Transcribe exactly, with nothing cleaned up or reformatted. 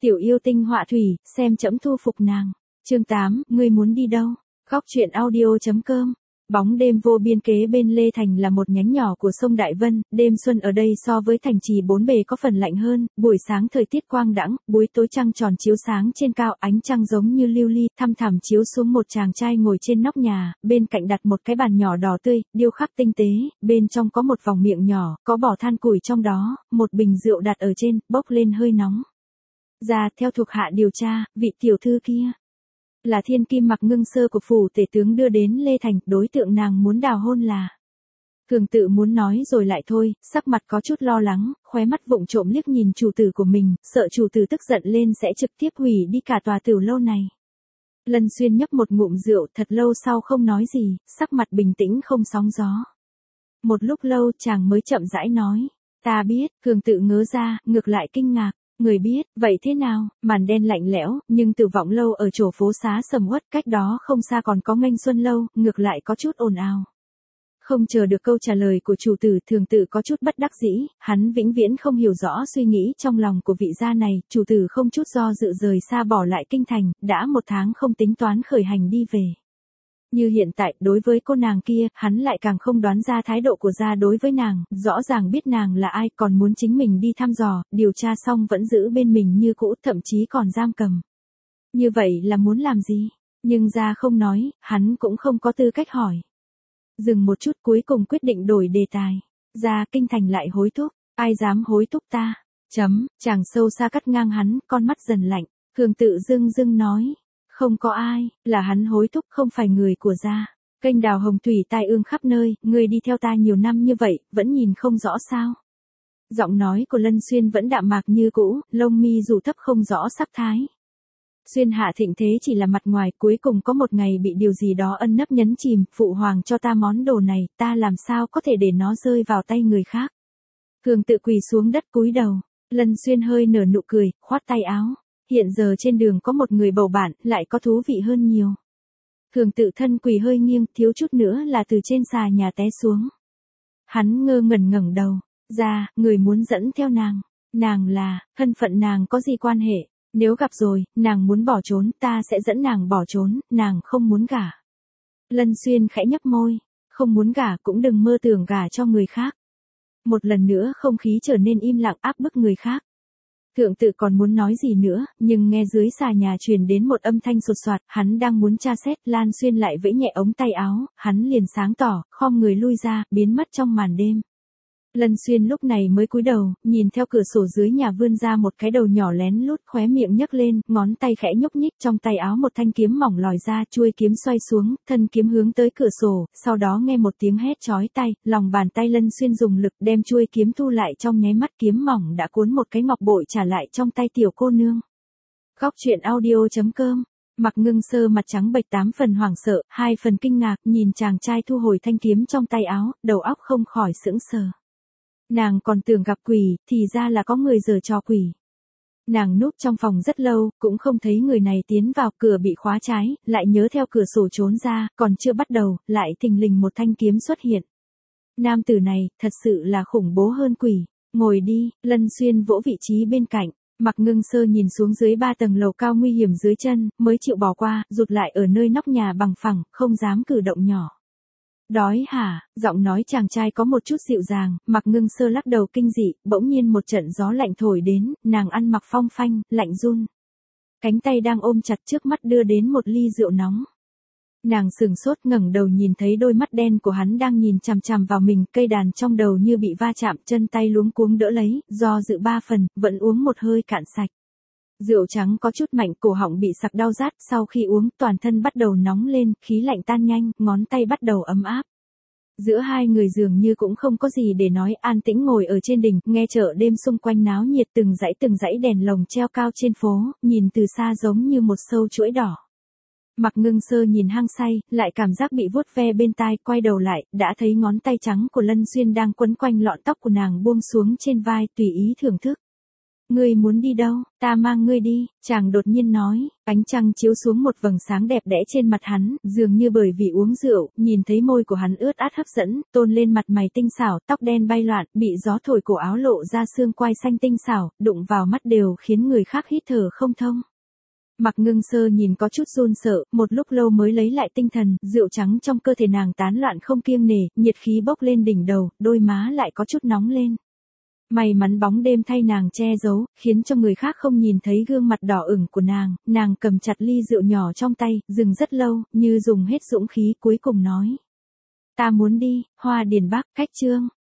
Tiểu yêu tinh họa thủy, xem trẫm thu phục nàng. Chương tám, ngươi muốn đi đâu? Góc truyện audio.com. Bóng đêm vô biên kế bên Lê Thành là một nhánh nhỏ của sông Đại Vân, đêm xuân ở đây so với thành trì bốn bề có phần lạnh hơn, buổi sáng thời tiết quang đãng, buổi tối trăng tròn chiếu sáng trên cao, ánh trăng giống như lưu ly thăm thẳm chiếu xuống một chàng trai ngồi trên nóc nhà, bên cạnh đặt một cái bàn nhỏ đỏ tươi, điêu khắc tinh tế, bên trong có một vòng miệng nhỏ, có bỏ than củi trong đó, một bình rượu đặt ở trên, bốc lên hơi nóng. Ra theo thuộc hạ điều tra, vị tiểu thư kia là thiên kim Mặc Ngưng Sơ của phủ tể tướng đưa đến Lê Thành, đối tượng nàng muốn đào hôn là. Thường tự muốn nói rồi lại thôi, sắc mặt có chút lo lắng, khóe mắt vụng trộm liếc nhìn chủ tử của mình, sợ chủ tử tức giận lên sẽ trực tiếp hủy đi cả tòa tiểu lâu này. Lân Xuyên nhấp một ngụm rượu, thật lâu sau không nói gì, sắc mặt bình tĩnh không sóng gió. Một lúc lâu chàng mới chậm rãi nói, ta biết. Thường tự ngớ ra, ngược lại kinh ngạc. Người biết, vậy thế nào? Màn đen lạnh lẽo, nhưng Tử Vọng lâu ở chỗ phố xá sầm uất, cách đó không xa còn có Nghênh Xuân lâu, ngược lại có chút ồn ào. Không chờ được câu trả lời của chủ tử, Thường tự có chút bất đắc dĩ, hắn vĩnh viễn không hiểu rõ suy nghĩ trong lòng của vị gia này, chủ tử không chút do dự rời xa bỏ lại kinh thành, đã một tháng không tính toán khởi hành đi về. Như hiện tại, đối với cô nàng kia, hắn lại càng không đoán ra thái độ của gia đối với nàng, rõ ràng biết nàng là ai, còn muốn chính mình đi thăm dò, điều tra xong vẫn giữ bên mình như cũ, thậm chí còn giam cầm. Như vậy là muốn làm gì? Nhưng gia không nói, hắn cũng không có tư cách hỏi. Dừng một chút cuối cùng quyết định đổi đề tài. Gia kinh thành lại hối thúc, ai dám hối thúc ta? Chấm, chàng sâu xa cắt ngang hắn, con mắt dần lạnh, Thường tự dưng dưng nói. Không có ai, là hắn hối thúc không phải người của gia. Kênh đào hồng thủy tai ương khắp nơi, người đi theo ta nhiều năm như vậy, vẫn nhìn không rõ sao. Giọng nói của Lân Xuyên vẫn đạm mạc như cũ, lông mi dù thấp không rõ sắc thái. Xuyên hạ thịnh thế chỉ là mặt ngoài, cuối cùng có một ngày bị điều gì đó ân nấp nhấn chìm, phụ hoàng cho ta món đồ này, ta làm sao có thể để nó rơi vào tay người khác. Thường tự quỳ xuống đất cúi đầu, Lân Xuyên hơi nở nụ cười, khoát tay áo. Hiện giờ trên đường có một người bầu bạn, lại có thú vị hơn nhiều. Thường tự thân quỳ hơi nghiêng, thiếu chút nữa là từ trên xà nhà té xuống. Hắn ngơ ngẩn ngẩng đầu, ra, người muốn dẫn theo nàng. Nàng là, thân phận nàng có gì quan hệ? Nếu gặp rồi, nàng muốn bỏ trốn, ta sẽ dẫn nàng bỏ trốn, nàng không muốn gả. Lân Xuyên khẽ nhấp môi, không muốn gả cũng đừng mơ tưởng gả cho người khác. Một lần nữa không khí trở nên im lặng áp bức người khác. Thượng tự còn muốn nói gì nữa, nhưng nghe dưới xà nhà truyền đến một âm thanh sột soạt, hắn đang muốn tra xét, Lan Xuyên lại vẫy nhẹ ống tay áo, hắn liền sáng tỏ, khom người lui ra, biến mất trong màn đêm. Lân Xuyên lúc này mới cúi đầu, nhìn theo cửa sổ dưới nhà vươn ra một cái đầu nhỏ lén lút, khóe miệng nhấc lên, ngón tay khẽ nhúc nhích, trong tay áo một thanh kiếm mỏng lòi ra, chuôi kiếm xoay xuống, thân kiếm hướng tới cửa sổ, sau đó nghe một tiếng hét chói tai, lòng bàn tay Lân Xuyên dùng lực đem chuôi kiếm thu lại, trong nháy mắt kiếm mỏng đã cuốn một cái ngọc bội trả lại trong tay tiểu cô nương. Góc truyện audio.com. Mặc Ngưng Sơ mặt trắng bệch, tám phần hoảng sợ, hai phần kinh ngạc, nhìn chàng trai thu hồi thanh kiếm trong tay áo, đầu óc không khỏi sững sờ. Nàng còn tưởng gặp quỷ, thì ra là có người giở trò quỷ. Nàng núp trong phòng rất lâu, cũng không thấy người này tiến vào, cửa bị khóa trái, lại nhớ theo cửa sổ trốn ra, còn chưa bắt đầu, lại thình lình một thanh kiếm xuất hiện. Nam tử này, thật sự là khủng bố hơn quỷ. Ngồi đi, Lân Xuyên vỗ vị trí bên cạnh. Mặc Ngưng Sơ nhìn xuống dưới ba tầng lầu cao nguy hiểm dưới chân, mới chịu bỏ qua, rụt lại ở nơi nóc nhà bằng phẳng, không dám cử động nhỏ. Đói hả? Giọng nói chàng trai có một chút dịu dàng, Mặc Ngưng Sơ lắc đầu kinh dị, bỗng nhiên một trận gió lạnh thổi đến, nàng ăn mặc phong phanh, lạnh run. Cánh tay đang ôm chặt trước mắt đưa đến một ly rượu nóng. Nàng sừng sốt ngẩng đầu nhìn thấy đôi mắt đen của hắn đang nhìn chằm chằm vào mình, cây đàn trong đầu như bị va chạm, chân tay luống cuống đỡ lấy, do dự ba phần, vẫn uống một hơi cạn sạch. Rượu trắng có chút mạnh, cổ họng bị sặc đau rát, sau khi uống, toàn thân bắt đầu nóng lên, khí lạnh tan nhanh, ngón tay bắt đầu ấm áp. Giữa hai người dường như cũng không có gì để nói, an tĩnh ngồi ở trên đỉnh, nghe chợ đêm xung quanh náo nhiệt, từng dãy từng dãy đèn lồng treo cao trên phố, nhìn từ xa giống như một sâu chuỗi đỏ. Mặc Ngưng Sơ nhìn hăng say, lại cảm giác bị vuốt ve bên tai, quay đầu lại, đã thấy ngón tay trắng của Lân Xuyên đang quấn quanh lọn tóc của nàng buông xuống trên vai, tùy ý thưởng thức. Ngươi muốn đi đâu, ta mang ngươi đi, chàng đột nhiên nói, ánh trăng chiếu xuống một vầng sáng đẹp đẽ trên mặt hắn, dường như bởi vì uống rượu, nhìn thấy môi của hắn ướt át hấp dẫn, tôn lên mặt mày tinh xảo, tóc đen bay loạn, bị gió thổi cổ áo lộ ra xương quai xanh tinh xảo, đụng vào mắt đều khiến người khác hít thở không thông. Mạc Ngưng Sơ nhìn có chút run sợ, một lúc lâu mới lấy lại tinh thần, rượu trắng trong cơ thể nàng tán loạn không kiêng nể, nhiệt khí bốc lên đỉnh đầu, đôi má lại có chút nóng lên. May mắn bóng đêm thay nàng che giấu, khiến cho người khác không nhìn thấy gương mặt đỏ ửng của nàng, nàng cầm chặt ly rượu nhỏ trong tay, dừng rất lâu, như dùng hết dũng khí cuối cùng nói. Ta muốn đi, Hoa Điền Bắc, Khách Trương,